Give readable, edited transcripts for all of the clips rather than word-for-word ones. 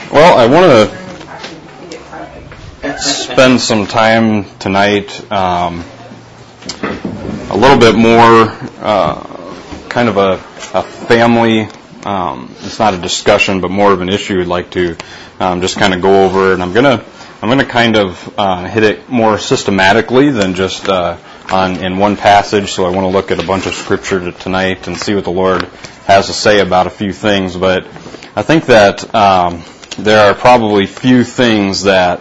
Well, I want to spend some time tonight a little bit more kind of a family, it's not a discussion, but more of an issue I'd like to just kind of go over. And I'm gonna kind of hit it more systematically than just in one passage. So I want to look at a bunch of scripture tonight and see what the Lord has to say about a few things. But I think that there are probably few things that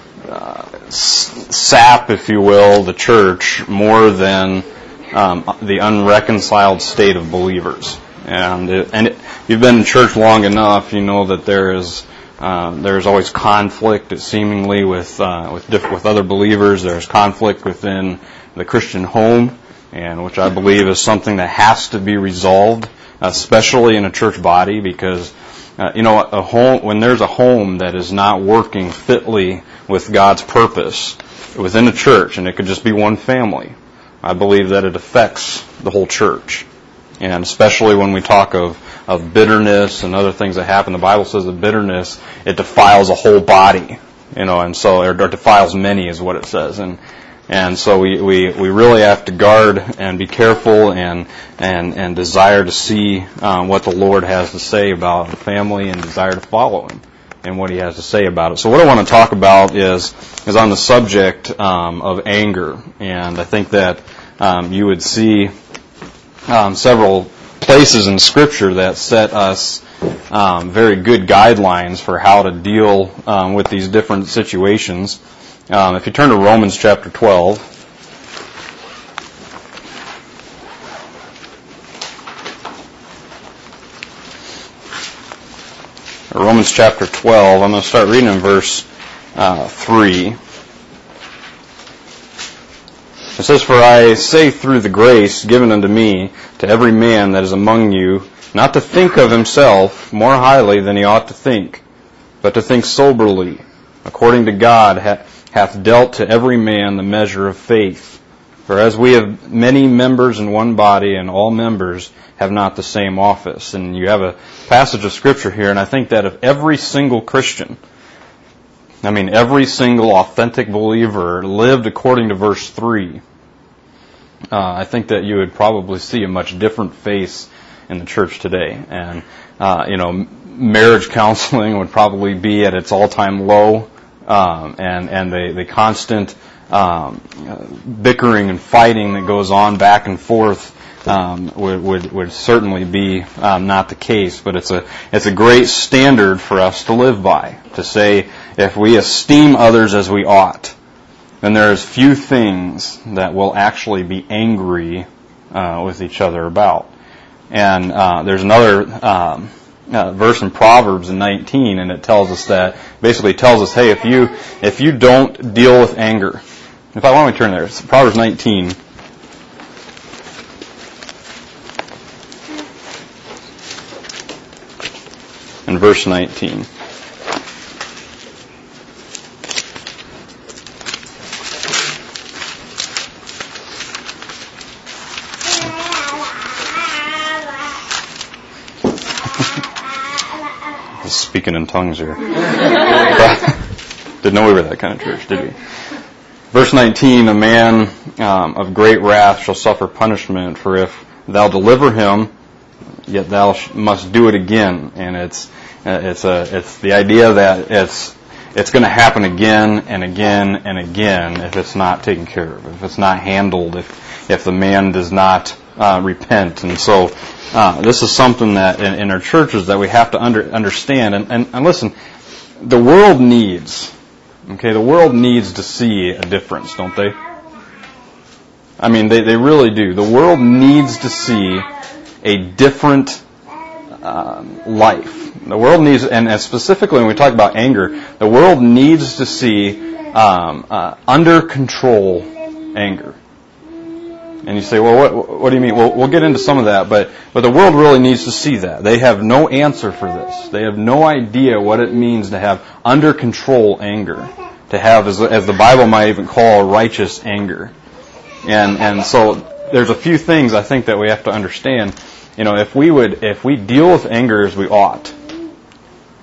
sap, if you will, the church more than the unreconciled state of believers. And if you've been in church long enough, you know that there's always conflict, seemingly with other believers. There's conflict within the Christian home, and which I believe is something that has to be resolved, especially in a church body, because a home, when there's a home that is not working fitly with God's purpose within a church, and it could just be one family, I believe that it affects the whole church. And especially when we talk of bitterness and other things that happen, the Bible says that bitterness, it defiles a whole body, and so, or defiles many is what it says. And so we really have to guard and be careful and desire to see what the Lord has to say about the family and desire to follow Him and what He has to say about it. So what I want to talk about is on the subject of anger. And I think that you would see several places in Scripture that set us very good guidelines for how to deal with these different situations. If you turn to Romans chapter 12, Romans chapter 12, I'm going to start reading in verse 3. It says, "For I say through the grace given unto me to every man that is among you, not to think of himself more highly than he ought to think, but to think soberly, according to God hath dealt to every man the measure of faith. For as we have many members in one body, and all members have not the same office." And you have a passage of Scripture here, and I think that if every single Christian, every single authentic believer lived according to verse 3, I think that you would probably see a much different face in the church today. And, marriage counseling would probably be at its all-time low, and the constant bickering and fighting that goes on back and forth would certainly be not the case. But it's a great standard for us to live by, to say if we esteem others as we ought, then there's few things that we'll actually be angry with each other about. And there's another verse in Proverbs in 19, and it tells us that, basically tells us, hey, if you don't deal with anger, why don't we turn there? It's Proverbs 19. In verse 19. Speaking in tongues here. Didn't know we were that kind of church, did we? Verse 19, "A man of great wrath shall suffer punishment, for if thou deliver him, yet thou must do it again." And it's the idea that it's going to happen again and again and again if it's not taken care of, if it's not handled, if the man does not repent. And so this is something that in our churches that we have to understand. And listen, the world needs to see a difference, don't they? They really do. The world needs to see a different life. The world needs, and specifically when we talk about anger, the world needs to see under control anger. And you say, well, what do you mean? Well, we'll get into some of that, but the world really needs to see that. They have no answer for this. They have no idea what it means to have under control anger, to have, as the Bible might even call, righteous anger. And so there's a few things I think that we have to understand. If we deal with anger as we ought,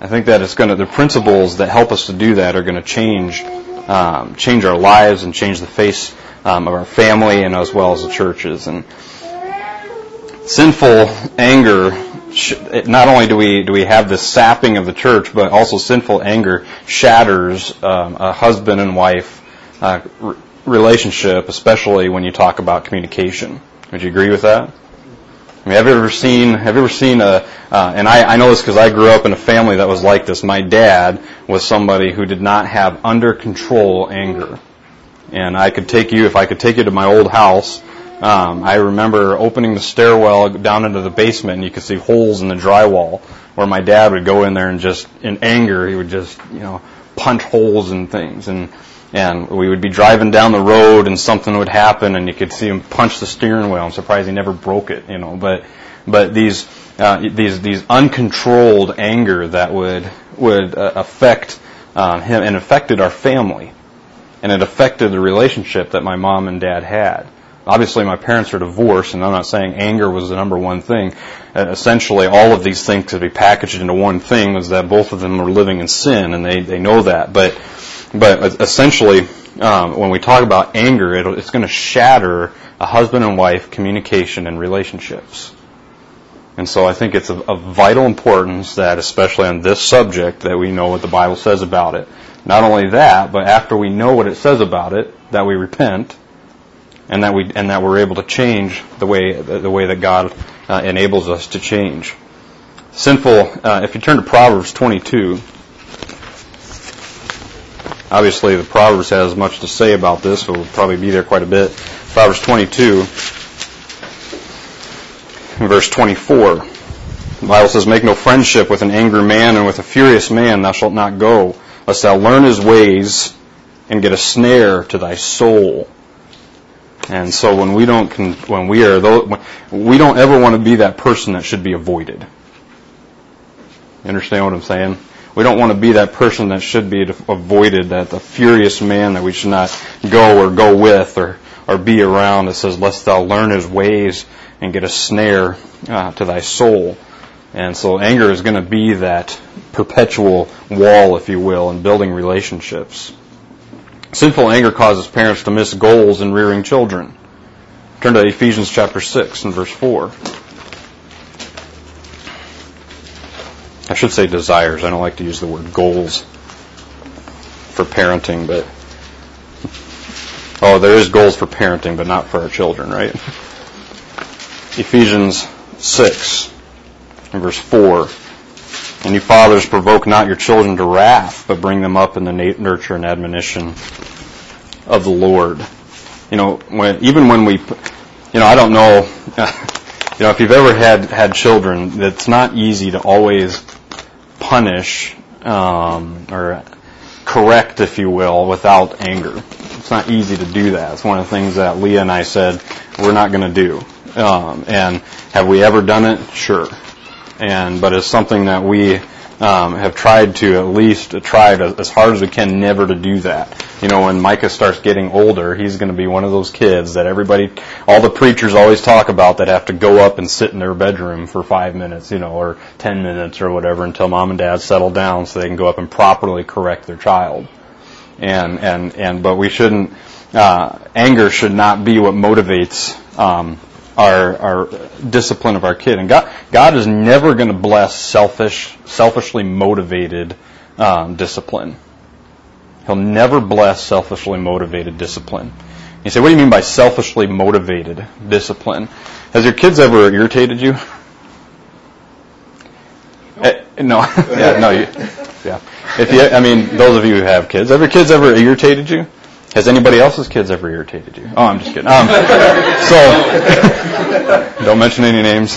I think that the principles that help us to do that are going to change our lives and change the face of our family and as well as the churches. And sinful anger, not only do we have this sapping of the church, but also sinful anger shatters a husband and wife relationship, especially when you talk about communication. Would you agree with that? I mean, have you ever seen and I know this because I grew up in a family that was like this. My dad was somebody who did not have under control anger. And if I could take you to my old house, I remember opening the stairwell down into the basement and you could see holes in the drywall where my dad would go in there and just, in anger, he would just, punch holes in things. And we would be driving down the road and something would happen and you could see him punch the steering wheel. I'm surprised he never broke it, But these uncontrolled anger that would affect him and affected our family. And it affected the relationship that my mom and dad had. Obviously, my parents are divorced, and I'm not saying anger was the number one thing. Essentially, all of these things could be packaged into one thing, was that both of them were living in sin, and they know that. But essentially, when we talk about anger, it's going to shatter a husband and wife communication and relationships. And so I think it's of vital importance that, especially on this subject, that we know what the Bible says about it. Not only that, but after we know what it says about it, that we repent, and that we're able to change the way that God enables us to change. If you turn to Proverbs 22, obviously the Proverbs has much to say about this, so we'll probably be there quite a bit. Proverbs 22, verse 24. The Bible says, "Make no friendship with an angry man, and with a furious man thou shalt not go, lest thou learn his ways and get a snare to thy soul." And so we don't ever want to be that person that should be avoided. You understand what I'm saying? We don't want to be that person that should be avoided, that the furious man that we should not go with or be around. It says, "Lest thou learn his ways and get a snare to thy soul." And so anger is going to be that perpetual wall, if you will, in building relationships. Sinful anger causes parents to miss goals in rearing children. Turn to Ephesians chapter 6 and verse 4. I should say desires. I don't like to use the word goals for parenting, but there is goals for parenting, but not for our children, right? Ephesians 6 and verse 4. "And you fathers, provoke not your children to wrath, but bring them up in the nurture and admonition of the Lord." I don't know, if you've ever had children, it's not easy to always punish or correct, if you will, without anger. It's not easy to do that. It's one of the things that Leah and I said we're not going to do. And have we ever done it? Sure. But it's something that we have tried to at least try as hard as we can never to do that. When Micah starts getting older, he's going to be one of those kids that all the preachers always talk about, that have to go up and sit in their bedroom for 5 minutes, or 10 minutes or whatever until mom and dad settle down so they can go up and properly correct their child. But we shouldn't, anger should not be what motivates our discipline of our kid. And God is never going to bless selfishly motivated discipline. He'll never bless selfishly motivated discipline. You say, what do you mean by selfishly motivated discipline? Has your kids ever irritated you? No. Yeah, no. Yeah. Those of you who have kids, have your kids ever irritated you? Has anybody else's kids ever irritated you? Oh, I'm just kidding. Don't mention any names.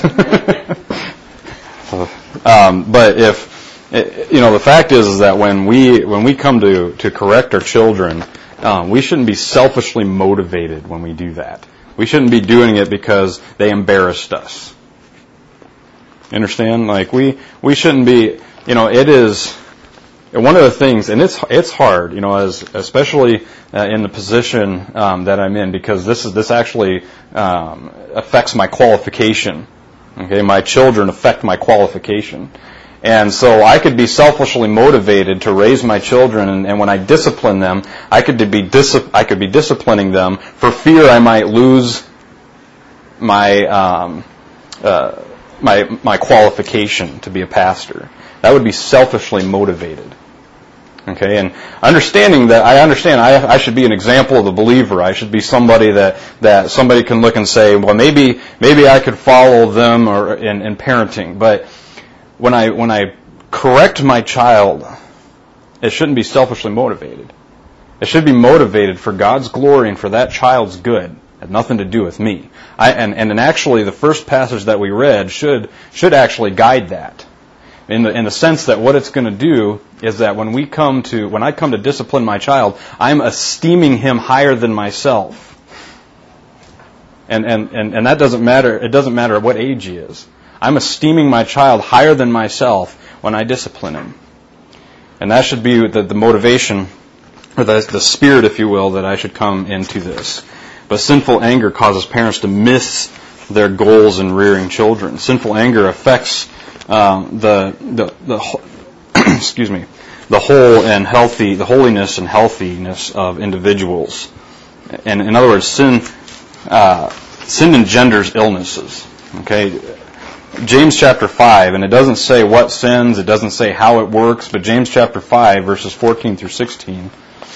But the fact is that when we come to correct our children, we shouldn't be selfishly motivated when we do that. We shouldn't be doing it because they embarrassed us. You understand? We shouldn't be. It is. One of the things, and it's hard, especially in the position that I'm in, because this actually affects my qualification. Okay, my children affect my qualification, And so I could be selfishly motivated to raise my children, and when I discipline them, I could be disciplining them for fear I might lose my my qualification to be a pastor. That would be selfishly motivated. Okay, and understanding that, I should be an example of the believer. I should be somebody that somebody can look and say, well, maybe I could follow them or in parenting. But when I correct my child, it shouldn't be selfishly motivated. It should be motivated for God's glory and for that child's good. It had nothing to do with me. And actually, the first passage that we read should actually guide that. In the sense that what it's going to do is that when I come to discipline my child, I'm esteeming him higher than myself. And that doesn't matter. It doesn't matter what age he is. I'm esteeming my child higher than myself when I discipline him. And that should be the motivation, or the spirit, if you will, that I should come into this. But sinful anger causes parents to miss their goals in rearing children. Sinful anger affects excuse me, the holiness and healthiness of individuals. And in other words, sin engenders illnesses. Okay, James chapter 5, and it doesn't say what sins, it doesn't say how it works, but James chapter 5, verses 14 through 16.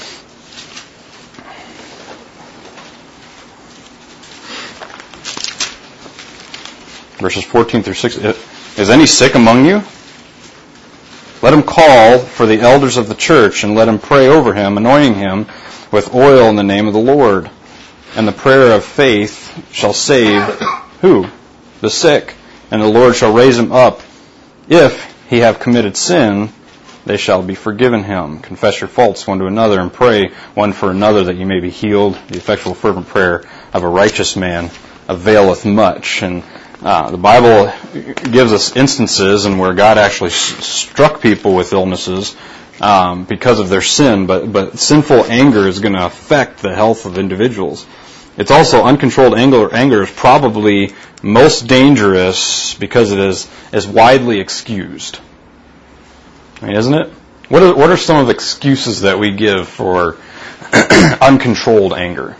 Verses 14 through 16. Is any sick among you? Let him call for the elders of the church, and let him pray over him, anointing him with oil in the name of the Lord. And the prayer of faith shall save who? The sick. And the Lord shall raise him up. If he have committed sin, they shall be forgiven him. Confess your faults one to another, and pray one for another, that you may be healed. The effectual fervent prayer of a righteous man availeth much. And the Bible gives us instances in where God actually struck people with illnesses because of their sin, but sinful anger is going to affect the health of individuals. It's also uncontrolled anger is probably most dangerous because it is widely excused. I mean, isn't it? What are some of the excuses that we give for uncontrolled anger?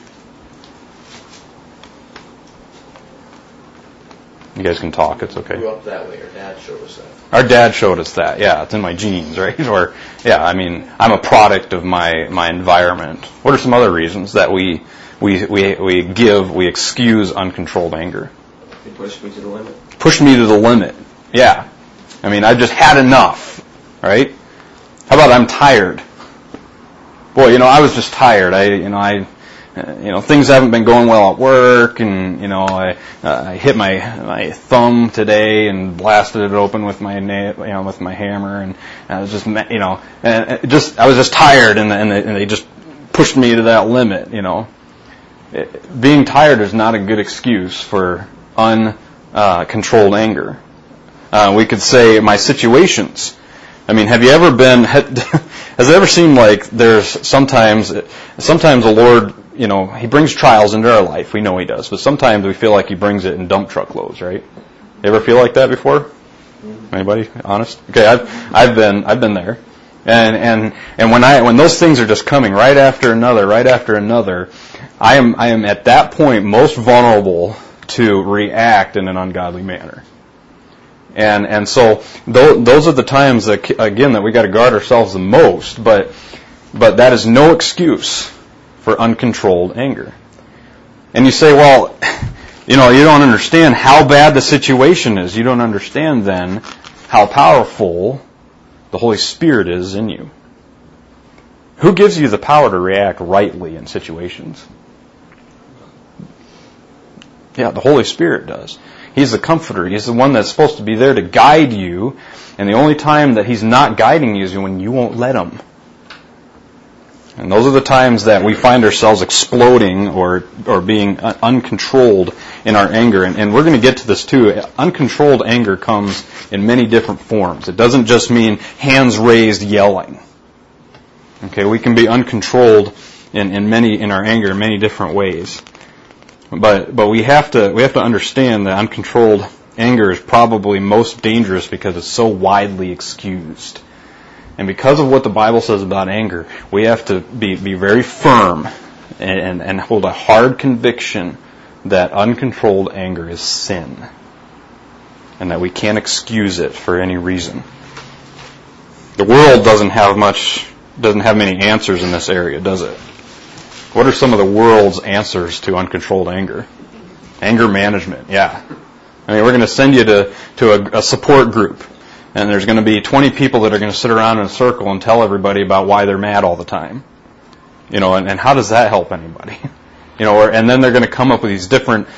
You guys can talk, it's okay. We grew up that way. Our dad showed us that. Our dad showed us that, yeah. It's in my genes, right? Or, yeah, I mean, I'm a product of my environment. What are some other reasons that we excuse uncontrolled anger? He pushed me to the limit. Pushed me to the limit, yeah. I mean, I've just had enough, right? How about I'm tired? Boy, I was just tired. Things haven't been going well at work, and I hit my thumb today and blasted it open with my with my hammer, and I was I was just tired, and they just pushed me to that limit. Being tired is not a good excuse for uncontrolled anger. We could say my situations. I mean, have you ever been? Has it ever seemed like there's sometimes the Lord, He brings trials into our life. We know He does, but sometimes we feel like He brings it in dump truck loads, right? You ever feel like that before? Anybody honest? Okay, I've been there, and when those things are just coming right after another, I am at that point most vulnerable to react in an ungodly manner. And so those are the times that we got to guard ourselves the most, but that is no excuse for uncontrolled anger. And you say, well, you don't understand how bad the situation is. You don't understand then how powerful the Holy Spirit is in you. Who gives you the power to react rightly in situations? Yeah, the Holy Spirit does. He's the comforter. He's the one that's supposed to be there to guide you. And the only time that He's not guiding you is when you won't let Him. And those are the times that we find ourselves exploding or being uncontrolled in our anger. And we're going to get to this too. Uncontrolled anger comes in many different forms. It doesn't just mean hands raised yelling. Okay, we can be uncontrolled in our anger in many different ways. But we have to understand that uncontrolled anger is probably most dangerous because it's so widely excused. And because of what the Bible says about anger, we have to be very firm and hold a hard conviction that uncontrolled anger is sin. And that we can't excuse it for any reason. The world doesn't have many answers in this area, does it? What are some of the world's answers to uncontrolled anger? Anger management, yeah. I mean, we're going to send you to a support group, and there's going to be 20 people that are going to sit around in a circle and tell everybody about why they're mad all the time. And how does that help anybody? And then they're going to come up with these different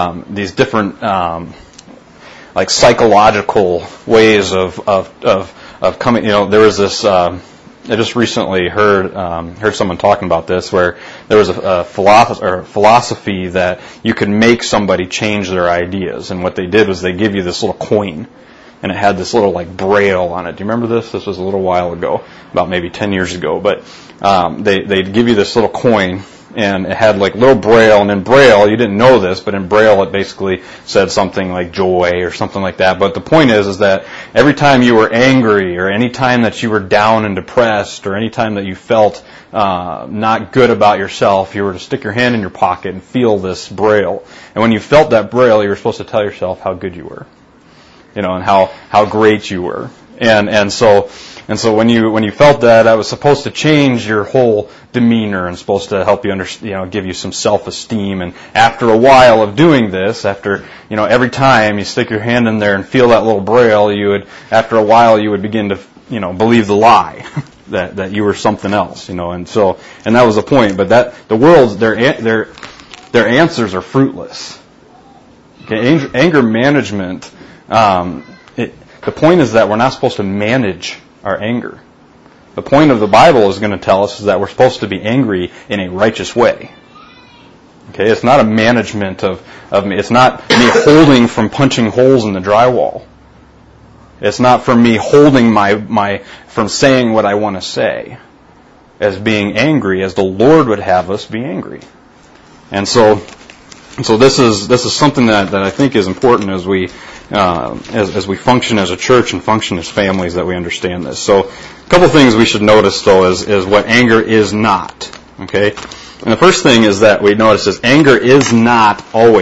like psychological ways of coming. There was this. I just recently heard someone talking about this, where there was a philosophy that you could make somebody change their ideas, and what they did was they give you this little coin, and it had this little like braille on it. Do you remember this? This was a little while ago, about maybe 10 years ago. But they'd give you this little coin, and it had like little braille, and in braille, you didn't know this, but in braille it basically said something like joy or something like that. But the point is that every time you were angry, or any time that you were down and depressed, or any time that you felt not good about yourself, you were to stick your hand in your pocket and feel this braille. And when you felt that braille, you were supposed to tell yourself how good you were, and how great you were. And so when you felt that, was supposed to change your whole demeanor and supposed to help you give you some self-esteem. And after a while of doing this, after every time you stick your hand in there and feel that little braille, after a while you would begin to believe the lie that you were something else. And that was the point. But that the world's their answers are fruitless. Okay, anger management. The point is that we're not supposed to manage our anger. The point of the Bible is going to tell us is that we're supposed to be angry in a righteous way. Okay, it's not a management of me. It's not me holding from punching holes in the drywall. It's not for me holding from saying what I want to say, as being angry as the Lord would have us be angry. And so this is something that I think is important as we function as a church and function as families, that we understand this. So a couple things we should notice, though, is what anger is not. Okay, and the first thing is that we notice is anger is not all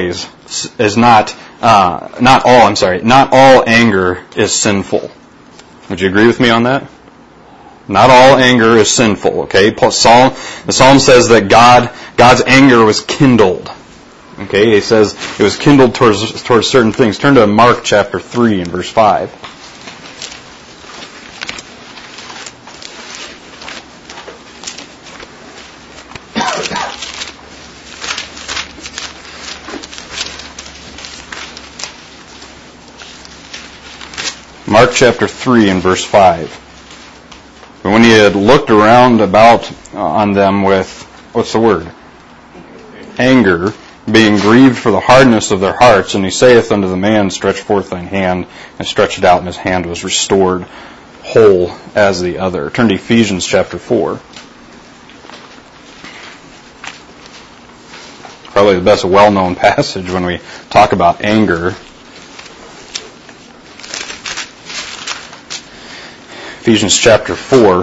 anger is sinful. Would you agree with me on that? Not all anger is sinful. Okay, the Psalm says that God's anger was kindled. Okay, he says it was kindled towards certain things. Turn to Mark chapter 3 and verse 5. Mark chapter 3 and verse 5. But when he had looked around about on them with, what's the word? Anger, being grieved for the hardness of their hearts, and he saith unto the man, stretch forth thine hand, and stretched it out, and his hand was restored whole as the other. Turn to Ephesians chapter 4. Probably the best well-known passage when we talk about anger. Ephesians chapter 4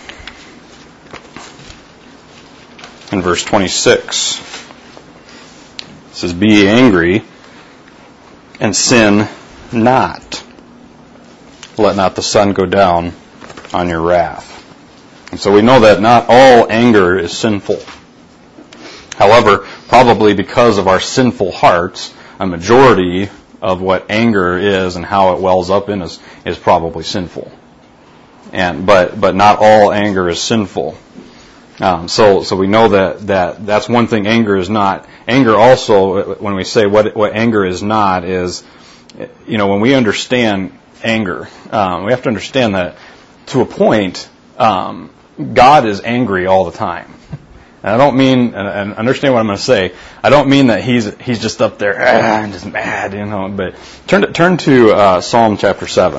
and verse 26. It says, be ye angry, and sin not. Let not the sun go down on your wrath. And so we know that not all anger is sinful. However, probably because of our sinful hearts, a majority of what anger is and how it wells up in us is probably sinful. But not all anger is sinful. So we know that's one thing anger is not. Anger also, when we say what anger is not, is, when we understand anger, we have to understand that to a point, God is angry all the time. And I don't mean, and understand what I'm going to say, I don't mean that he's just up there and just mad, but turn to Psalm chapter 7.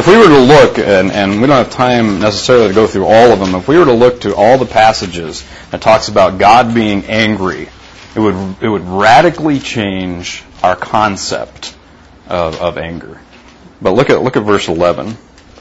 if we were to look, and we don't have time necessarily to go through all of them, if we were to look to all the passages that talks about God being angry, it would radically change our concept of anger. But look at verse 11.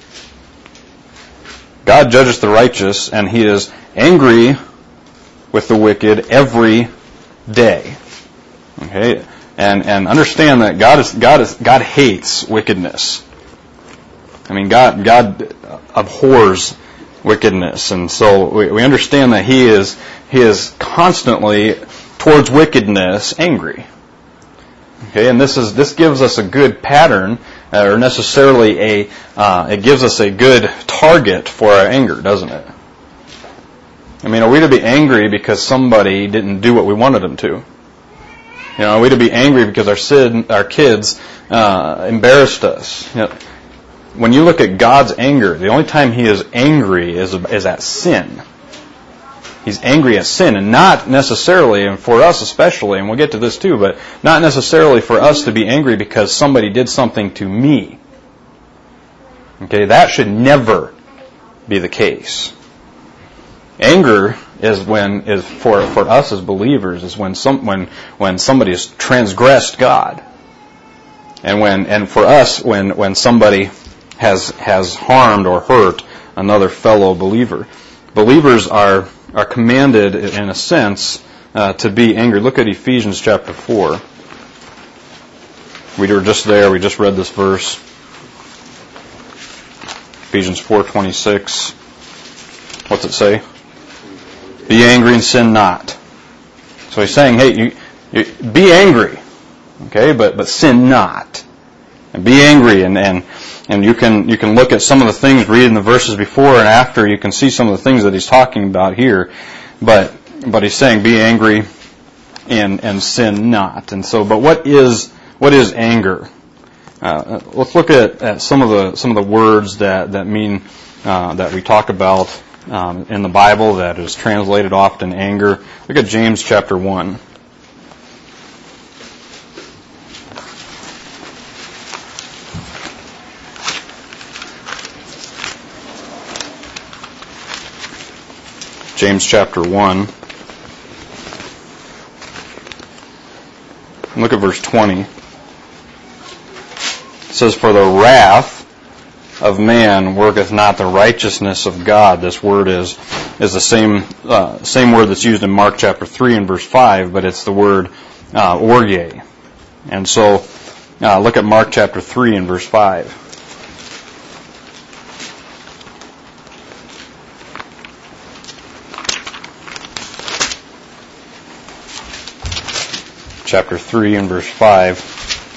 God judges the righteous, and He is angry with the wicked every day. Okay, and understand that God hates wickedness. I mean, God abhors wickedness, and so we understand that He is constantly towards wickedness angry. Okay, and this gives us a good pattern, or necessarily it gives us a good target for our anger, doesn't it? I mean, are we to be angry because somebody didn't do what we wanted them to? Are we to be angry because our kids embarrassed us? When you look at God's anger, the only time He is angry is at sin. He's angry at sin, and not necessarily, and for us especially, and we'll get to this too, but not necessarily for us to be angry because somebody did something to me. Okay, that should never be the case. Anger is for us as believers is when somebody has transgressed God, and for us when somebody has harmed or hurt another fellow believer. Believers are commanded, in a sense, to be angry. Look at Ephesians chapter 4. We were just there. We just read this verse. Ephesians 4:26. What's it say? Be angry and sin not. So he's saying, hey, you be angry, okay, but sin not. And be angry, and you can look at some of the things, read in the verses before and after, you can see some of the things that he's talking about here. But he's saying, be angry and sin not. And so, but what is anger? Let's look at some of the words that mean that we talk about in the Bible that is translated often anger. Look at James chapter 1. James chapter 1. Look at verse 20. It says, for the wrath of man worketh not the righteousness of God. This word is the same word that's used in Mark chapter 3 and verse 5, but it's the word orge. And so look at Mark chapter 3 and verse 5. Chapter 3 and verse 5.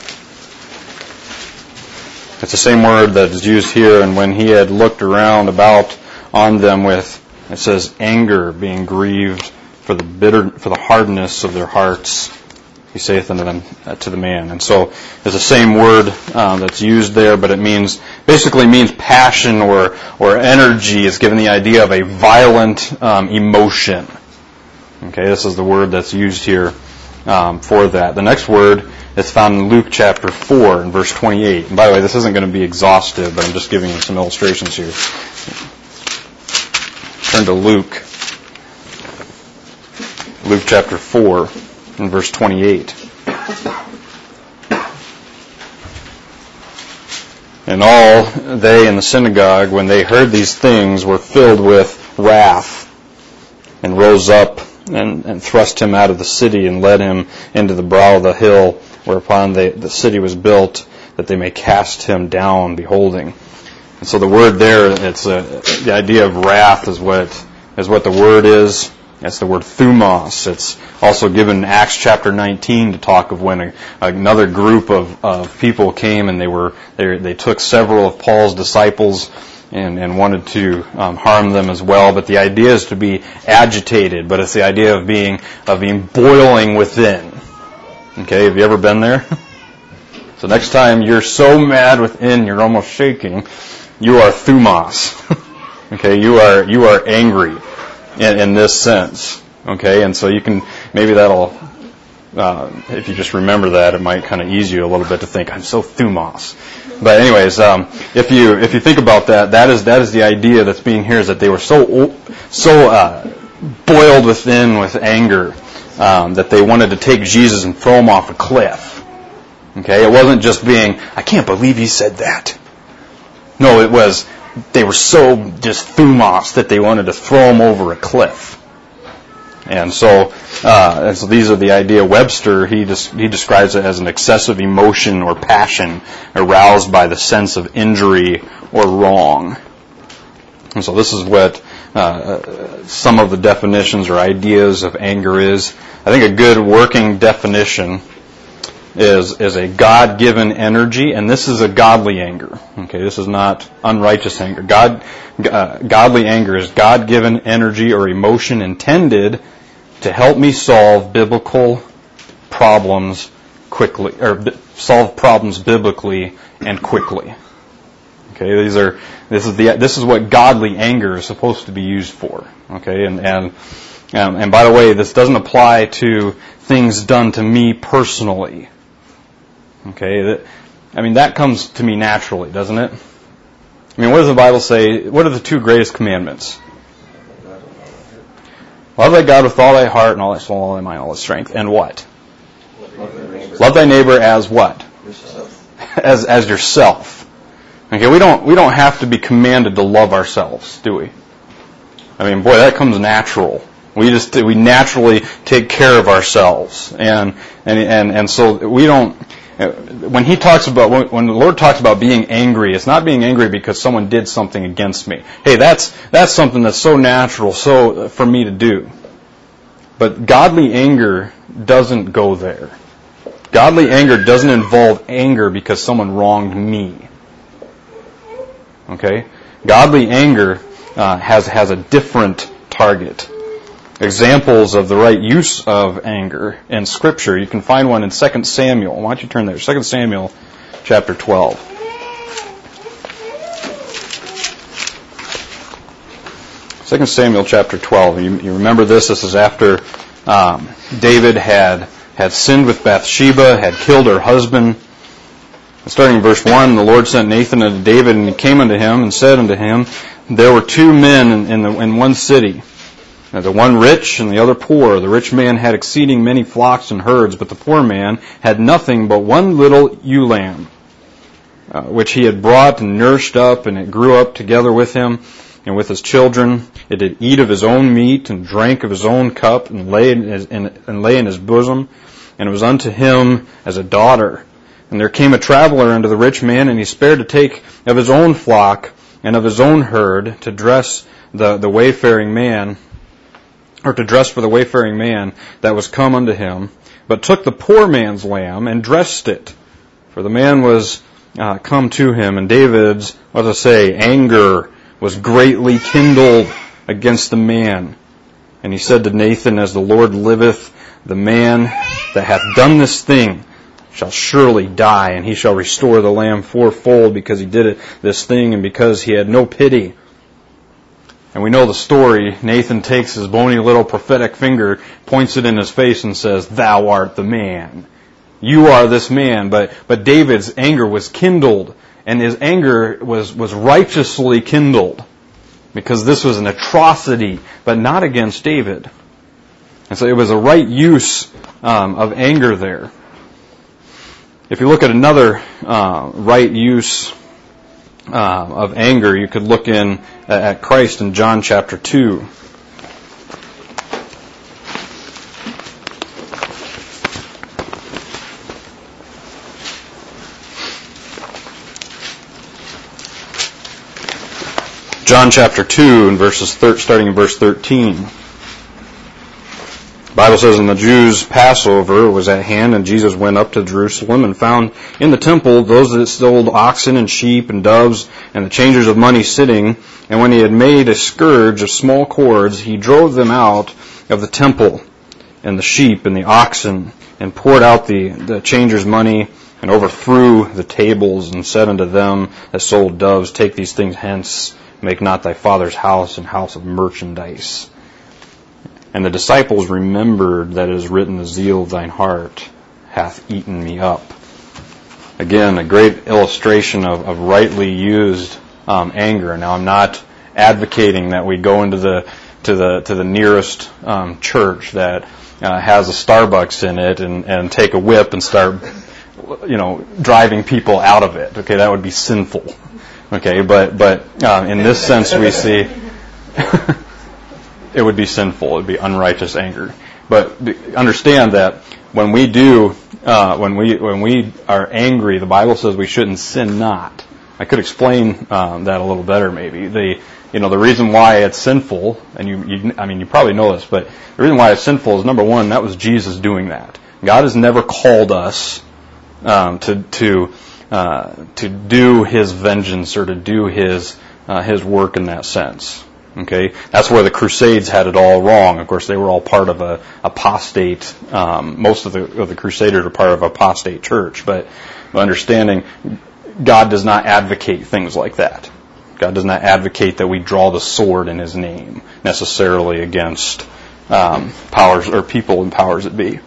It's the same word that is used here, and when he had looked around about on them with, it says, anger, being grieved for the hardness of their hearts, he saith unto them, to the man. And so it's the same word that's used there, but it basically means passion or energy. It's given the idea of a violent emotion. Okay, this is the word that's used here for that. The next word is found in Luke chapter 4 and verse 28. And by the way, this isn't going to be exhaustive, but I'm just giving you some illustrations here. Turn to Luke chapter 4 and verse 28. And all they in the synagogue, when they heard these things, were filled with wrath, and rose up and thrust him out of the city, and led him into the brow of the hill, whereupon the city was built, that they may cast him down, beholding. And so the word there, it's the idea of wrath is what the word is. That's the word thumos. It's also given in Acts chapter 19 to talk of when another group of people came and they took several of Paul's disciples and wanted to harm them as well. But the idea is to be agitated, but it's the idea of being boiling within. Okay, have you ever been there? So next time you're so mad within you're almost shaking, you are thumos. Okay, you are angry in this sense. Okay, and so you can, maybe that'll if you just remember that, it might kind of ease you a little bit to think, I'm so thumos. But anyways, if you think about that, that is the idea that's being here, is that they were so boiled within with anger that they wanted to take Jesus and throw him off a cliff. Okay, it wasn't just being, I can't believe he said that. No, it was, they were so just thumos that they wanted to throw him over a cliff. And so these are the idea. Webster, he describes it as an excessive emotion or passion aroused by the sense of injury or wrong. And so this is what some of the definitions or ideas of anger is. I think a good working definition is a God-given energy, and this is a godly anger. Okay, this is not unrighteous anger. Godly anger is God-given energy or emotion intended to help me solve biblical problems quickly, or solve problems biblically and quickly. Okay, this is what godly anger is supposed to be used for. Okay, and by the way, this doesn't apply to things done to me personally. Okay, that comes to me naturally, doesn't it? I mean, what does the Bible say? What are the two greatest commandments? Love thy God with all thy heart and all thy soul, all thy mind, all thy strength. And what? Love thy neighbor as what? Yourself. As yourself. Okay, we don't have to be commanded to love ourselves, do we? I mean, boy, that comes natural. We naturally take care of ourselves, and so we don't. When the Lord talks about being angry, it's not being angry because someone did something against me. Hey, that's something that's so natural, so for me to do. But godly anger doesn't go there. Godly anger doesn't involve anger because someone wronged me. Okay? Godly anger has a different target. Examples of the right use of anger in Scripture. You can find one in 2 Samuel. Why don't you turn there? 2 Samuel chapter 12. 2 Samuel chapter 12. You remember this. This is after David had sinned with Bathsheba, had killed her husband. Starting in verse 1, the Lord sent Nathan unto David, and he came unto him and said unto him, there were two men in one city, the one rich and the other poor. The rich man had exceeding many flocks and herds, but the poor man had nothing but one little ewe lamb, which he had brought and nourished up, and it grew up together with him and with his children. It did eat of his own meat and drank of his own cup and lay in his bosom, and it was unto him as a daughter. And there came a traveler unto the rich man, and he spared to take of his own flock and of his own herd to dress the wayfaring man, or to dress for the wayfaring man that was come unto him, but took the poor man's lamb and dressed it. For the man was come to him, and David's, anger was greatly kindled against the man. And he said to Nathan, as the Lord liveth, the man that hath done this thing shall surely die, and he shall restore the lamb fourfold, because he did this thing, and because he had no pity. And we know the story. Nathan takes his bony little prophetic finger, points it in his face, and says, thou art the man. You are this man. But David's anger was kindled, and his anger was righteously kindled, because this was an atrocity, but not against David. And so it was a right use of anger there. If you look at another right use of anger, you could look at Christ in John chapter 2. John chapter 2, starting in verse 13. The Bible says, and the Jews' Passover was at hand, and Jesus went up to Jerusalem and found in the temple those that sold oxen and sheep and doves and the changers of money sitting. And when he had made a scourge of small cords, he drove them out of the temple, and the sheep and the oxen, and poured out the changers' money, and overthrew the tables, and said unto them that sold doves, take these things hence, make not thy father's house an house of merchandise. And the disciples remembered that it is written, the zeal of thine heart hath eaten me up. Again, a great illustration of rightly used anger. Now, I'm not advocating that we go into the nearest church that has a Starbucks in it and take a whip and start, driving people out of it. Okay, that would be sinful. Okay, but in this sense, we see it would be sinful. It would be unrighteous anger. But understand that when we are angry, the Bible says we shouldn't sin not. I could explain that a little better, maybe. The reason why it's sinful, and you probably know this, but the reason why it's sinful is, number one, that was Jesus doing that. God has never called us to do His vengeance or to do His work in that sense. Okay, that's where the Crusades had it all wrong. Of course, they were all part of a apostate. Most of the Crusaders are part of an apostate church, but understanding God does not advocate things like that. God does not advocate that we draw the sword in His name necessarily against powers or people and powers that be.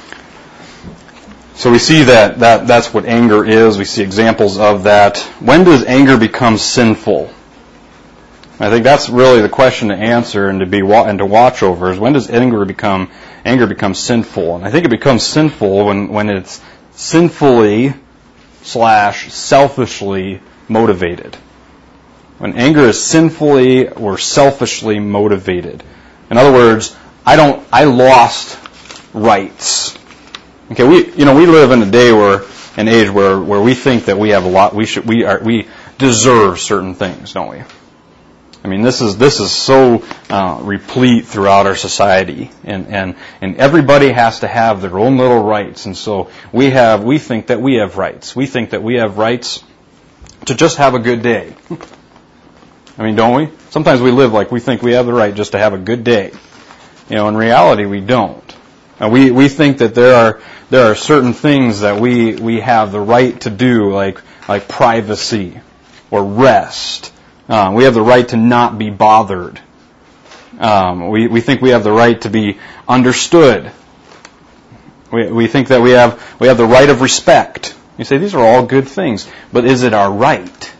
So we see that's what anger is. We see examples of that. When does anger become sinful? I think that's really the question to answer and to watch over, is when does anger become sinful? And I think it becomes sinful when it's sinfully / selfishly motivated. When anger is sinfully or selfishly motivated. In other words, I lost rights. Okay, we live in an age where we think that we have a lot. We deserve certain things, don't we? I mean, this is so replete throughout our society, and everybody has to have their own little rights, and so we think that we have rights. We think that we have rights to just have a good day. I mean, don't we? Sometimes we live like we think we have the right just to have a good day. In reality, we don't. We think that there are certain things that we have the right to do, like privacy or rest. We have the right to not be bothered. We think we have the right to be understood. We think that we have the right of respect. You say these are all good things, but is it our right?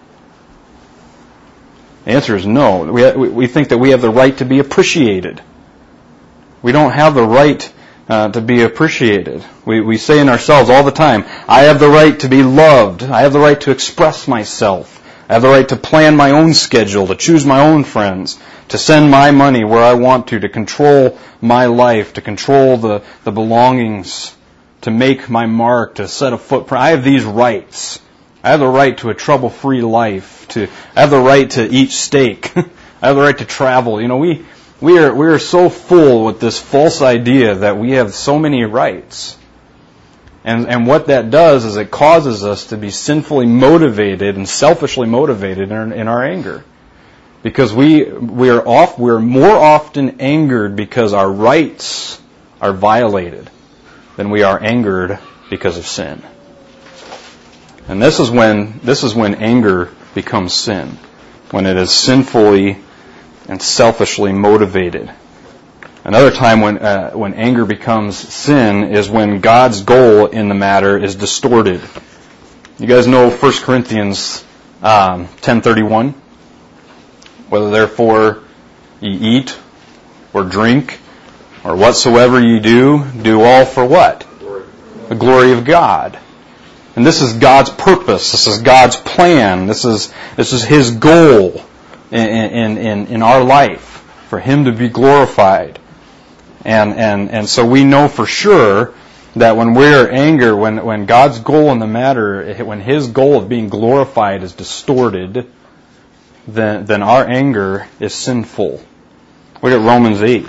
The answer is no. We think that we have the right to be appreciated. We don't have the right to be appreciated. We say in ourselves all the time, I have the right to be loved. I have the right to express myself. I have the right to plan my own schedule, to choose my own friends, to send my money where I want to control my life, to control the belongings, to make my mark, to set a footprint. I have these rights. I have the right to a trouble-free life. I have the right to eat steak. I have the right to travel. We are so full with this false idea that we have so many rights. And what that does is it causes us to be sinfully motivated and selfishly motivated in our anger. Because we are more often angered because our rights are violated than we are angered because of sin. And this is when anger becomes sin, when it is sinfully and selfishly motivated. Another time when anger becomes sin is when God's goal in the matter is distorted. You guys know 1 Corinthians 10:31? Whether therefore ye eat or drink or whatsoever ye do all for what? The glory of God. And this is God's purpose. This is God's plan. This is His goal in our life, for Him to be glorified. And so we know for sure that when we're angry, when God's goal in the matter, when His goal of being glorified is distorted, then our anger is sinful. Look at Romans 8.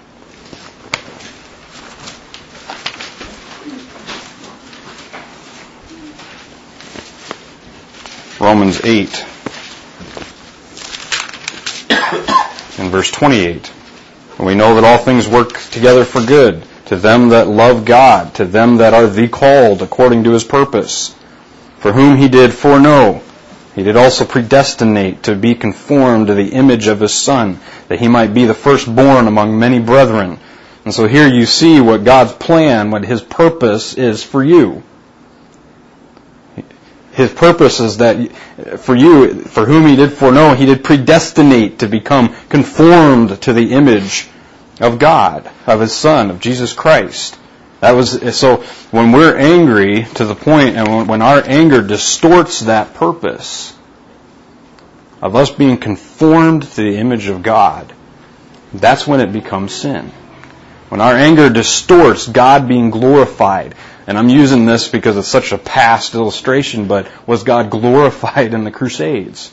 Romans 8 in verse 28. And we know that all things work together for good to them that love God, to them that are the called according to His purpose, for whom He did foreknow, He did also predestinate to be conformed to the image of His Son, that He might be the firstborn among many brethren. And so here you see what God's plan, what His purpose is for you. His purpose is that for you, for whom He did foreknow, He did predestinate to become conformed to the image of God, of His Son, of Jesus Christ. So when we're angry to the point, and when our anger distorts that purpose of us being conformed to the image of God, that's when it becomes sin. When our anger distorts God being glorified, and I'm using this because it's such a past illustration, but was God glorified in the Crusades?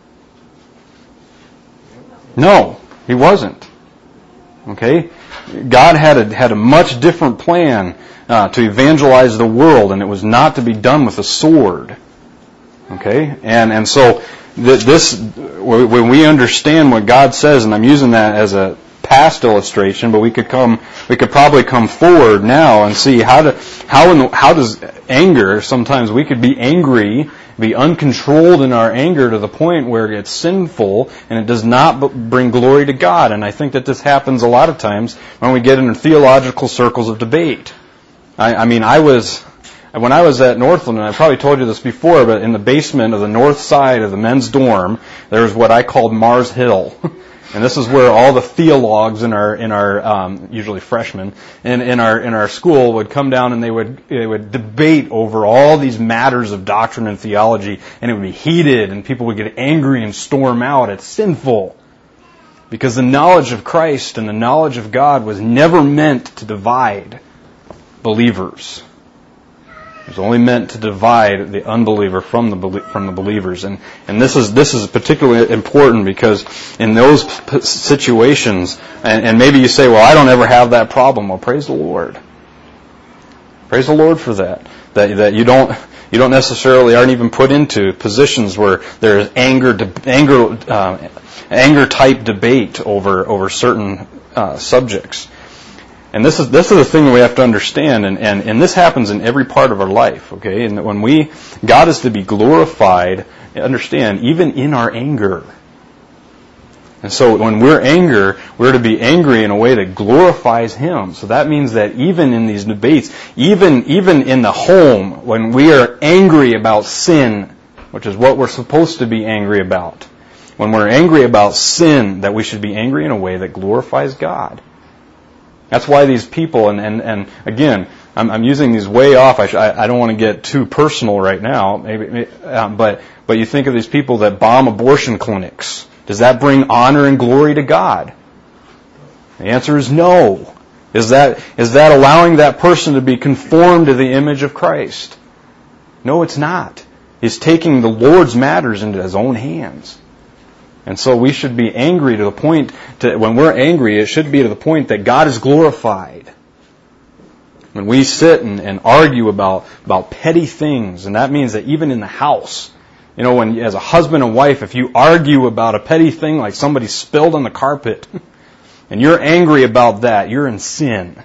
No, He wasn't. Okay? God had a much different plan to evangelize the world, and it was not to be done with a sword. Okay? And so when we understand what God says, and I'm using that as a past illustration, but we could probably come forward now and see how does anger, sometimes we could be angry, be uncontrolled in our anger to the point where it's sinful and it does not bring glory to God. And I think that this happens a lot of times when we get into theological circles of debate. When I was at Northland, and I probably told you this before, but in the basement of the north side of the men's dorm, there was what I called Mars Hill. And this is where all the theologues in our usually freshmen in our school would come down, and they would debate over all these matters of doctrine and theology, and it would be heated, and people would get angry and storm out. It's sinful, because the knowledge of Christ and the knowledge of God was never meant to divide believers. It was only meant to divide the unbeliever from the believers, and this is particularly important because in those situations, and maybe you say, well, I don't ever have that problem. Well, praise the Lord. Praise the Lord for that you don't necessarily aren't even put into positions where there is anger type debate over certain subjects. And this is the thing that we have to understand, and this happens in every part of our life, okay? And when God is to be glorified, understand, even in our anger. And so when we're to be angry in a way that glorifies Him. So that means that even in these debates, even in the home, when we are angry about sin, which is what we're supposed to be angry about, when we're angry about sin, that we should be angry in a way that glorifies God. That's why these people, and again, I'm using these way off. I don't want to get too personal right now, but you think of these people that bomb abortion clinics. Does that bring honor and glory to God? The answer is no. Is that allowing that person to be conformed to the image of Christ? No, it's not. He's taking the Lord's matters into His own hands. And so we should be angry to the point, when we're angry, it should be to the point that God is glorified. When we sit and argue about petty things, and that means that even in the house, when as a husband and wife, if you argue about a petty thing like somebody spilled on the carpet, and you're angry about that, you're in sin.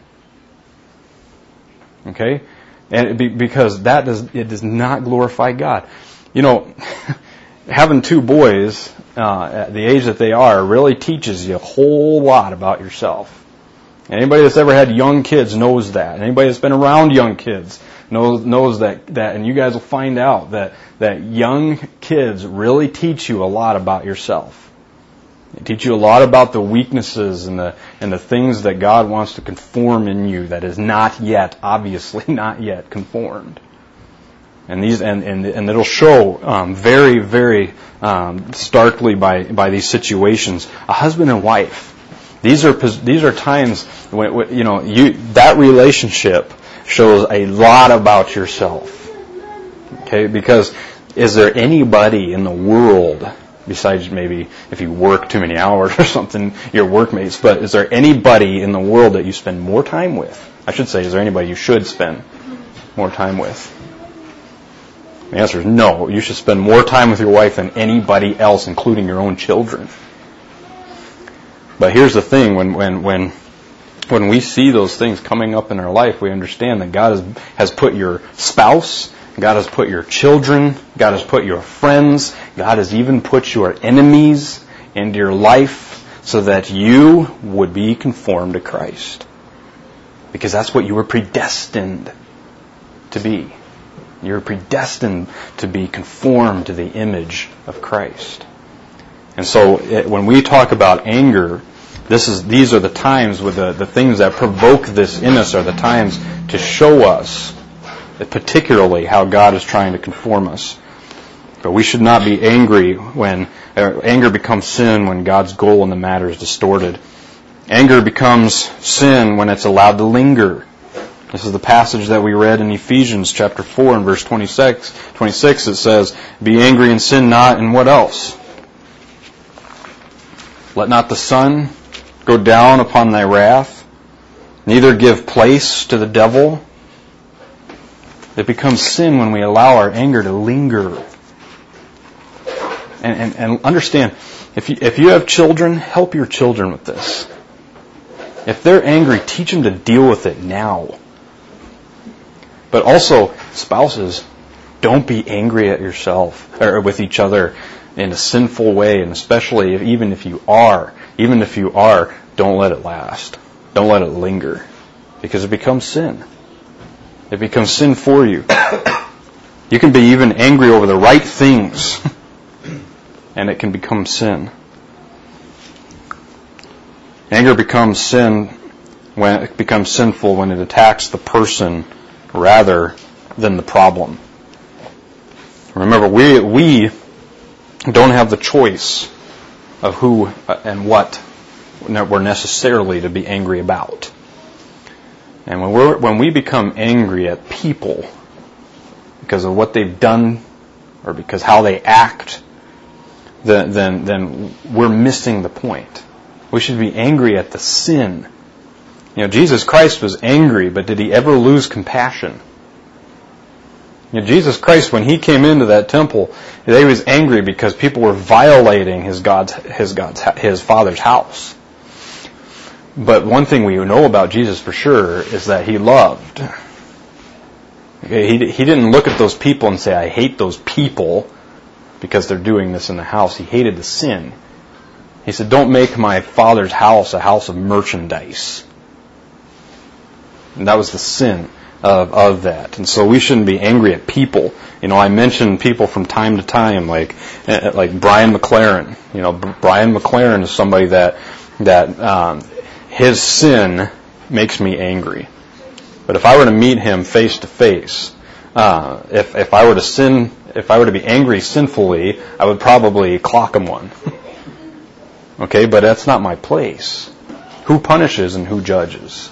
Okay? And because it does not glorify God. Having two boys at the age that they are really teaches you a whole lot about yourself. Anybody that's ever had young kids knows that. Anybody that's been around young kids knows that, and you guys will find out that young kids really teach you a lot about yourself. They teach you a lot about the weaknesses and the things that God wants to conform in you that is not yet, obviously not yet conformed. And it'll show very, very starkly by these situations. A husband and wife. These are times when that relationship shows a lot about yourself. Okay, because is there anybody in the world, besides maybe if you work too many hours or something, your workmates, but is there anybody in the world that you spend more time with? I should say, is there anybody you should spend more time with? The answer is no. You should spend more time with your wife than anybody else, including your own children. But here's the thing, when we see those things coming up in our life, we understand that God has put your spouse God has put your children, God has put your friends, God has even put your enemies into your life so that you would be conformed to Christ. Because that's what you were predestined to be. You were predestined to be conformed to the image of Christ. And so when we talk about anger, these are the times with the things that provoke this in us are the times to show us particularly how God is trying to conform us. But we should not be angry when anger becomes sin when God's goal in the matter is distorted. Anger becomes sin when it's allowed to linger. This is the passage that we read in Ephesians chapter 4 and verse 26. It says, "Be angry and sin not," and what else? "Let not the sun go down upon thy wrath, neither give place to the devil." It becomes sin when we allow our anger to linger. And understand, if you have children, help your children with this. If they're angry, teach them to deal with it now. But also, spouses, don't be angry at yourself or with each other in a sinful way, and especially even if you are, don't let it last. Don't let it linger, because it becomes sin. It becomes sin for you. You can be even angry over the right things, and it can become sin. Anger becomes sin when it becomes sinful when it attacks the person rather than the problem. Remember, we don't have the choice of who and what we're necessarily to be angry about. And when we become angry at people because of what they've done or because how they act, then we're missing the point. We should be angry at the sin. Jesus Christ was angry, but did he ever lose compassion? Jesus Christ, when he came into that temple, he was angry because people were violating his Father's house. But one thing we know about Jesus for sure is that he loved. He didn't look at those people and say, "I hate those people because they're doing this in the house." He hated the sin. He said, "Don't make my Father's house a house of merchandise." And that was the sin of that. And so we shouldn't be angry at people. I mention people from time to time, like Brian McLaren. Brian McLaren is somebody that his sin makes me angry. But if I were to meet him face to face, if I were to be angry sinfully, I would probably clock him one. Okay, but that's not my place. Who punishes and who judges?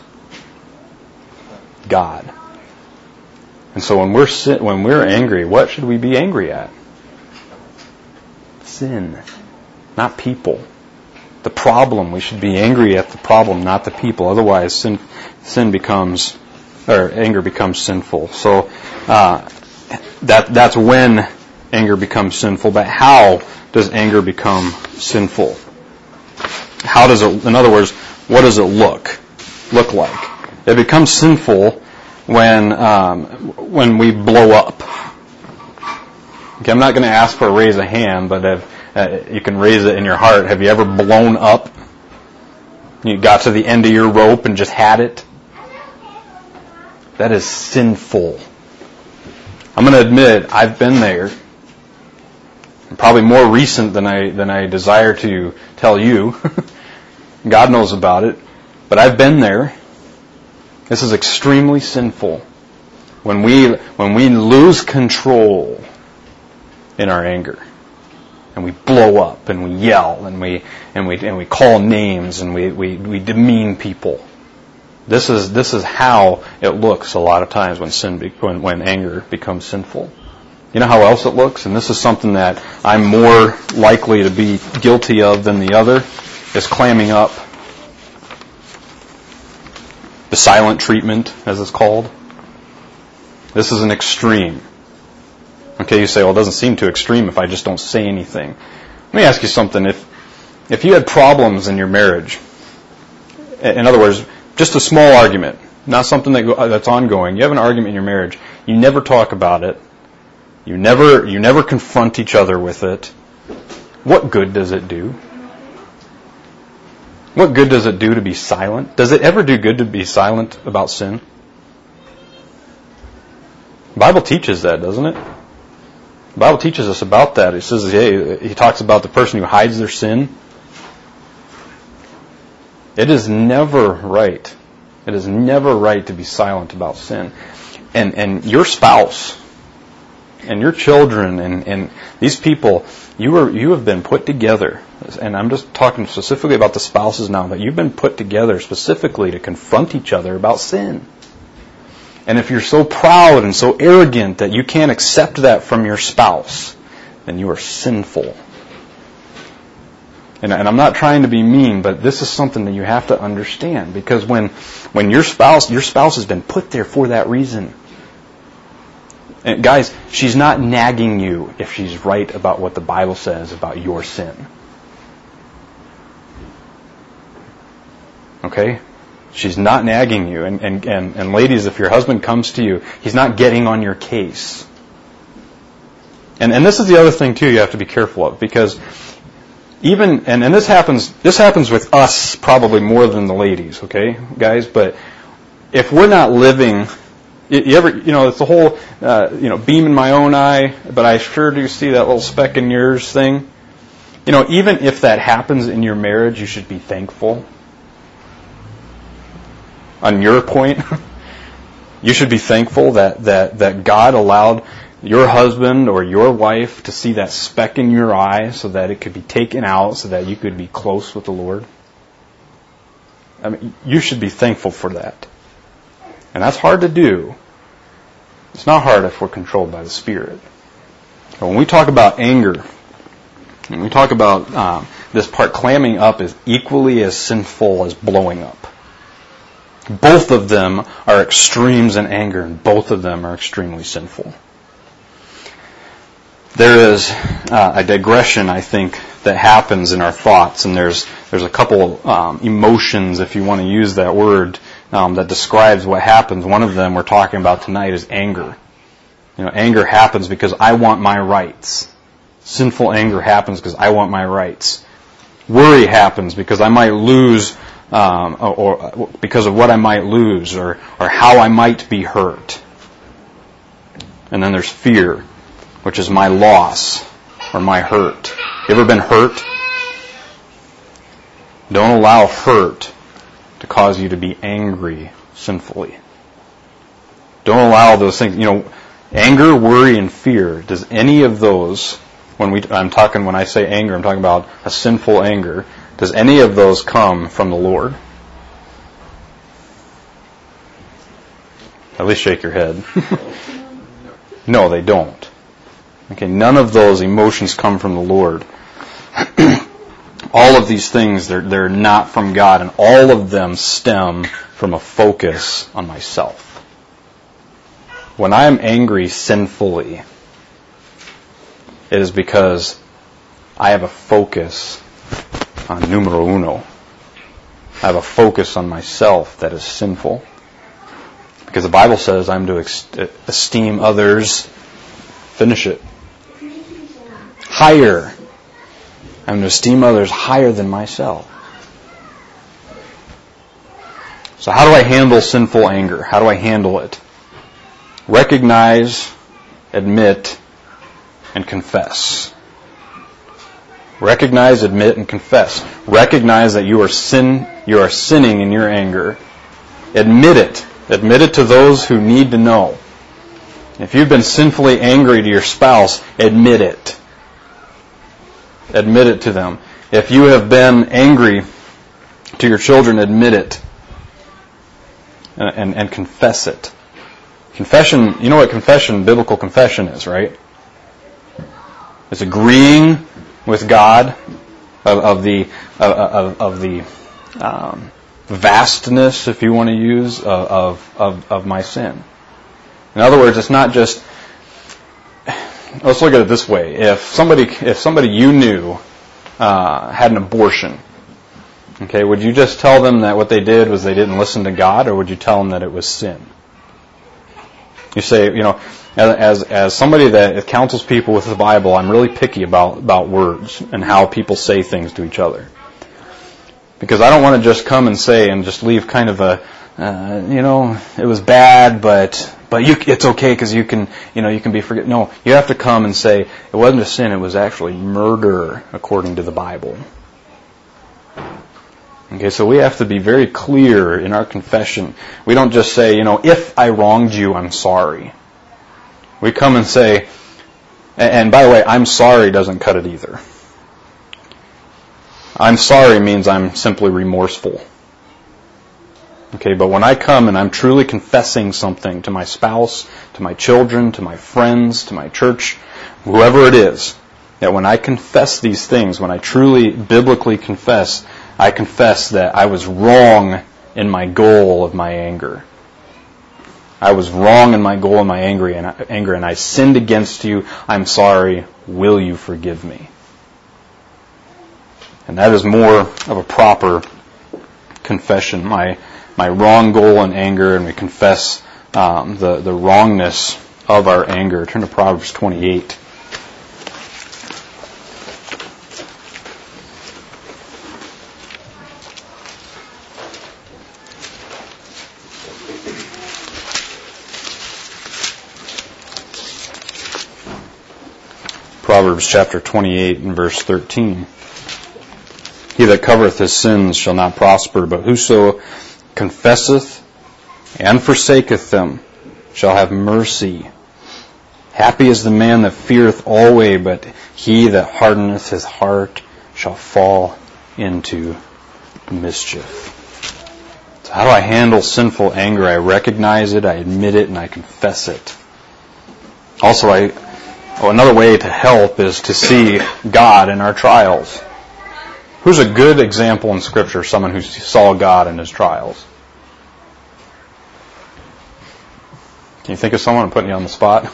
God. And so when we're angry, what should we be angry at? Sin, not people. The problem. We should be angry at the problem, not the people. Otherwise, anger becomes sinful. So that's when anger becomes sinful. But how does anger become sinful? How does it? In other words, what does it look like? It becomes sinful when we blow up. Okay, I'm not going to ask for a raise of hand, but you can raise it in your heart. Have you ever blown up? You got to the end of your rope and just had it? That is sinful. I'm going to admit, I've been there. Probably more recent than I desire to tell you. God knows about it. But I've been there. This is extremely sinful. When we lose control in our anger, and we blow up and we yell and we call names and we demean people. This is how it looks a lot of times when anger becomes sinful. You know how else it looks? And this is something that I'm more likely to be guilty of than the other, is clamming up. The silent treatment, as it's called. This is an extreme. Okay, you say, well, it doesn't seem too extreme if I just don't say anything. Let me ask you something. If you had problems in your marriage, in other words, just a small argument, not something that's ongoing, you have an argument in your marriage, you never talk about it, You never confront each other with it. What good does it do? What good does it do to be silent? Does it ever do good to be silent about sin? The Bible teaches that, doesn't it? The Bible teaches us about that. It says, he talks about the person who hides their sin. It is never right. It is never right to be silent about sin. And your spouse and your children and these people, you have been put together. And I'm just talking specifically about the spouses now, but you've been put together specifically to confront each other about sin. And if you're so proud and so arrogant that you can't accept that from your spouse, then you are sinful. And I'm not trying to be mean, but this is something that you have to understand. Because when your spouse has been put there for that reason. And guys, she's not nagging you if she's right about what the Bible says about your sin. Okay? She's not nagging you. And ladies, if your husband comes to you, he's not getting on your case. And this is the other thing too you have to be careful of, because even and this happens with us probably more than the ladies, okay, guys, but if we're not living, it's the whole beam in my own eye, but I sure do see that little speck in yours thing. Even if that happens in your marriage, you should be thankful. On your point, you should be thankful that God allowed your husband or your wife to see that speck in your eye so that it could be taken out so that you could be close with the Lord. I mean, you should be thankful for that. And that's hard to do. It's not hard if we're controlled by the Spirit. But when we talk about anger, when we talk about this part, clamming up is equally as sinful as blowing up. Both of them are extremes in anger, and both of them are extremely sinful. There is a digression, I think, that happens in our thoughts, and there's a couple emotions, if you want to use that word, that describes what happens. One of them we're talking about tonight is anger. Anger happens because I want my rights. Sinful anger happens because I want my rights. Worry happens because I might lose, or because of what I might lose, or how I might be hurt. And then there's fear, which is my loss or my hurt. You ever been hurt? Don't allow hurt to cause you to be angry sinfully. Don't allow those things. Anger, worry, and fear. Does any of those, when I say anger, I'm talking about a sinful anger. Does any of those come from the Lord? At least shake your head. No, they don't. Okay, none of those emotions come from the Lord. All of these things, they're not from God, and all of them stem from a focus on myself. When I am angry sinfully, it is because I have a focus on numero uno. I have a focus on myself that is sinful. Because the Bible says I'm to esteem others, finish it, higher. I'm to esteem others higher than myself. So how do I handle sinful anger? How do I handle it? Recognize, admit, and confess. Recognize, admit, and confess. Recognize that you are sinning in your anger. Admit it. Admit it to those who need to know. If you've been sinfully angry to your spouse, admit it. Admit it to them. If you have been angry to your children, admit it. And confess it. Confession, you know what biblical confession is, right? It's agreeing with God of the vastness, if you want to use, of my sin. In other words, it's not just. Let's look at it this way: if somebody you knew had an abortion, okay, would you just tell them that what they did was they didn't listen to God, or would you tell them that it was sin? You say, As somebody that counsels people with the Bible, I'm really picky about words and how people say things to each other. Because I don't want to just come and say and just leave kind of a, it was bad, but it's okay because you can be forgiven. No, you have to come and say it wasn't a sin; it was actually murder according to the Bible. Okay, so we have to be very clear in our confession. We don't just say, if I wronged you, I'm sorry. We come and say, and by the way, I'm sorry doesn't cut it either. I'm sorry means I'm simply remorseful. Okay, but when I come and I'm truly confessing something to my spouse, to my children, to my friends, to my church, whoever it is, that when I confess these things, when I truly biblically confess, I confess that I was wrong in my goal of my anger. I was wrong in my goal of my anger, and I sinned against you. I'm sorry. Will you forgive me? And that is more of a proper confession. My wrong goal in anger, and we confess the wrongness of our anger. Turn to Proverbs 28. Proverbs chapter 28 and verse 13. He that covereth his sins shall not prosper, but whoso confesseth and forsaketh them shall have mercy. Happy is the man that feareth always, but he that hardeneth his heart shall fall into mischief. So how do I handle sinful anger? I recognize it, I admit it, and I confess it. Also, another way to help is to see God in our trials. Who's a good example in Scripture, someone who saw God in his trials? Can you think of someone? I'm putting you on the spot.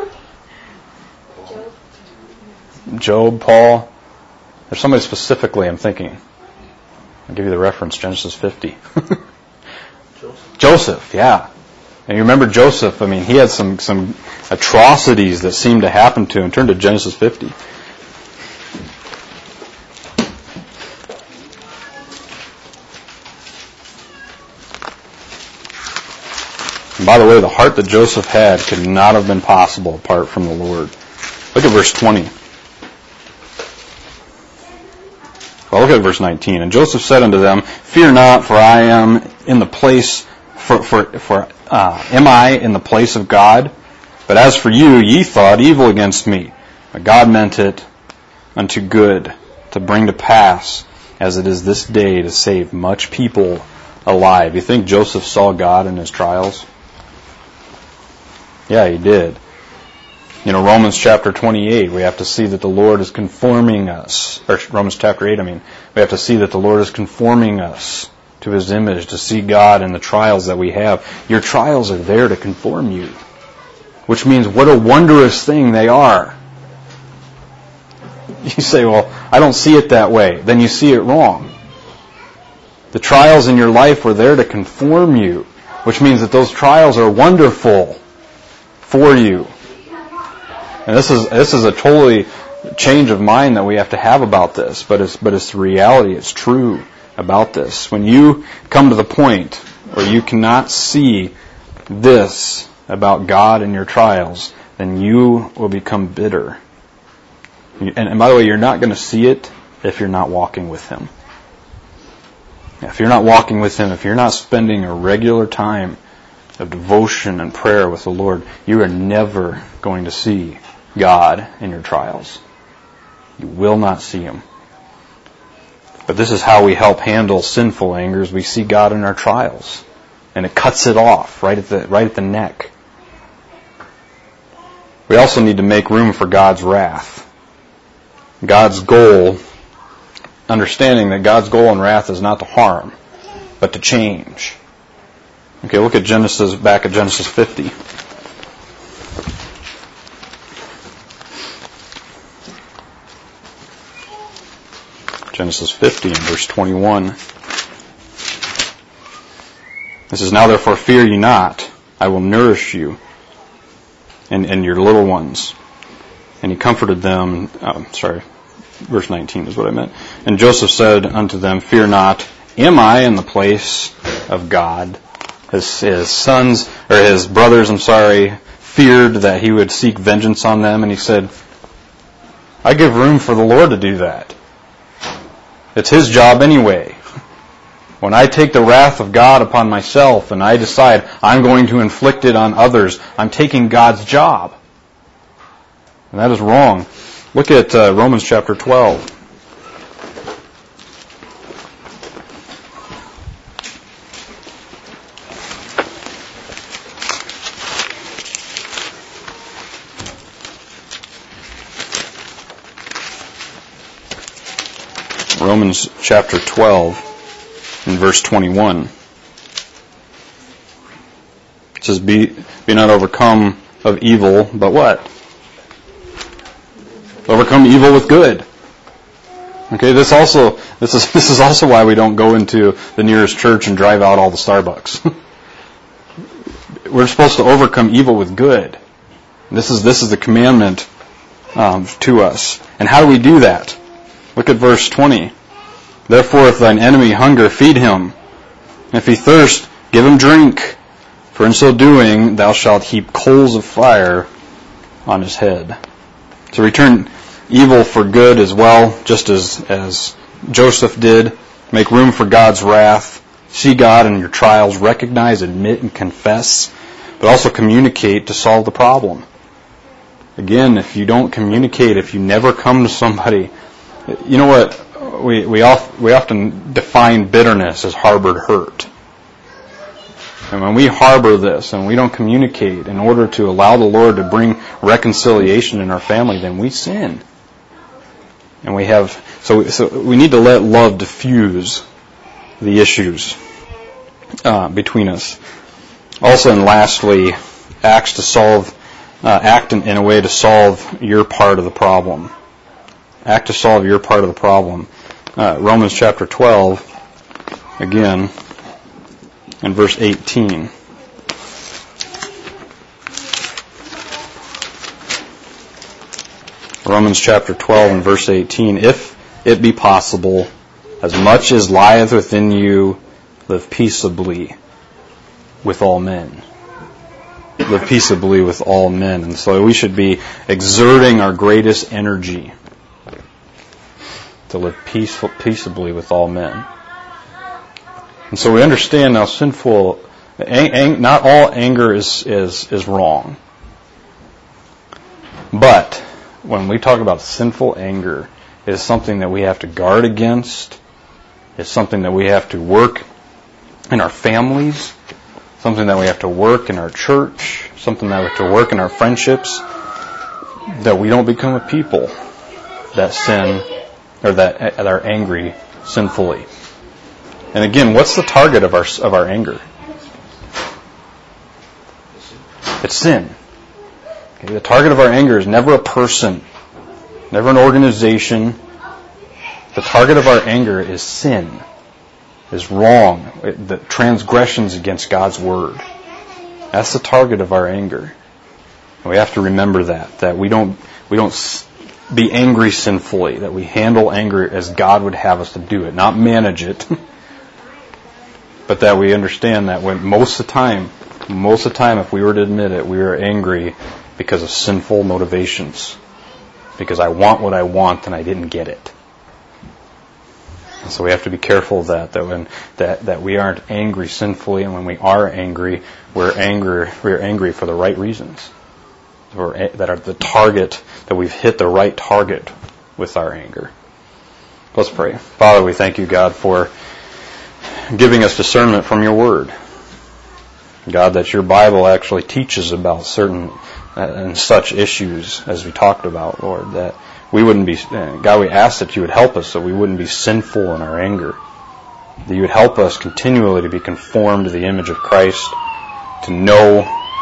Job, Paul. There's somebody specifically I'm thinking. I'll give you the reference, Genesis 50. Joseph, yeah. And you remember Joseph, he had some atrocities that seemed to happen to him. Turn to Genesis 50. And by the way, the heart that Joseph had could not have been possible apart from the Lord. Look at verse 20. Well, look at verse 19. And Joseph said unto them, Fear not, for I am in the place am I in the place of God? But as for you, ye thought evil against me. But God meant it unto good, to bring to pass, as it is this day, to save much people alive. You think Joseph saw God in his trials? Yeah, he did. Romans chapter 28, we have to see that the Lord is conforming us. Or Romans chapter 8, we have to see that the Lord is conforming us to His image, to see God in the trials that we have. Your trials are there to conform you, which means what a wondrous thing they are. You say, well, I don't see it that way. Then you see it wrong. The trials in your life are there to conform you, which means that those trials are wonderful for you. And this is a totally change of mind that we have to have about this, but it's the reality. It's true about this. When you come to the point where you cannot see this about God in your trials, then you will become bitter. And by the way, you're not going to see it if you're not walking with Him. If you're not walking with Him, if you're not spending a regular time of devotion and prayer with the Lord, you are never going to see God in your trials. You will not see Him. But this is how we help handle sinful angers. We see God in our trials, and it cuts it off right at the neck. We also need to make room for God's wrath. God's goal, understanding that God's goal in wrath is not to harm, but to change. Okay, look at back at Genesis 50. Genesis 50 and verse 21. This is, Now therefore fear ye not, I will nourish you. and your little ones. And he comforted them. Verse 19 is what I meant. And Joseph said unto them, Fear not, am I in the place of God? His sons, or his brothers, feared that he would seek vengeance on them, and he said, I give room for the Lord to do that. It's His job anyway. When I take the wrath of God upon myself and I decide I'm going to inflict it on others, I'm taking God's job. And that is wrong. Look at Romans chapter 12. Romans chapter 12 and verse 21. It says, Be not overcome of evil, but what? Overcome evil with good. Okay, this is also why we don't go into the nearest church and drive out all the Starbucks. We're supposed to overcome evil with good. This is the commandment to us. And how do we do that? Look at verse 20. Therefore, if thine enemy hunger, feed him. And if he thirst, give him drink. For in so doing, thou shalt heap coals of fire on his head. So return evil for good as well, just as Joseph did. Make room for God's wrath. See God in your trials. Recognize, admit, and confess. But also communicate to solve the problem. Again, if you don't communicate, if you never come to somebody, you know what? We often define bitterness as harbored hurt. And when we harbor this and we don't communicate in order to allow the Lord to bring reconciliation in our family, then we sin. And so we need to let love diffuse the issues between us. Also, and lastly, act in a way to solve your part of the problem. Act to solve your part of the problem. Romans chapter 12, again, and verse 18. Romans chapter 12 and verse 18. If it be possible, as much as lieth within you, live peaceably with all men. Live peaceably with all men. And so we should be exerting our greatest energy to live peaceably with all men. And so we understand now not all anger is wrong. But when we talk about sinful anger, it is something that we have to guard against. It's something that we have to work in our families, something that we have to work in our church, something that we have to work in our friendships, that we don't become a people that sin or that are angry sinfully. And again, what's the target of our anger? It's sin. Okay, the target of our anger is never a person, never an organization. The target of our anger is sin, is wrong, the transgressions against God's word. That's the target of our anger. And we have to remember that we don't be angry sinfully, that we handle anger as God would have us to do it, not manage it, but that we understand that when most of the time, if we were to admit it, we are angry because of sinful motivations, because I want what I want and I didn't get it. And so we have to be careful of that we aren't angry sinfully, and when we are angry, we're angry for the right reasons, that are the target, that we've hit the right target with our anger. Let's pray. Father, we thank you, God, for giving us discernment from your word. God, that your Bible actually teaches about certain and such issues as we talked about, Lord, that we wouldn't be, God, we ask that you would help us so we wouldn't be sinful in our anger, that you would help us continually to be conformed to the image of Christ, to know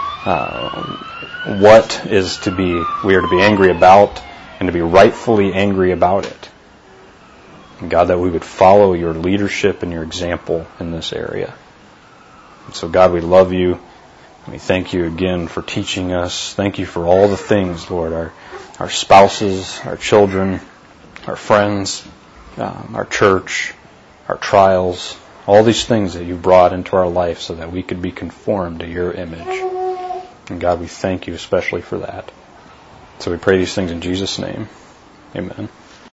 what we are to be angry about, and to be rightfully angry about it. And God, that we would follow your leadership and your example in this area. And so, God, we love you. We thank you again for teaching us. Thank you for all the things, Lord, our spouses, our children, our friends, our church, our trials, all these things that you brought into our life so that we could be conformed to your image. And God, we thank you especially for that. So we pray these things in Jesus' name. Amen.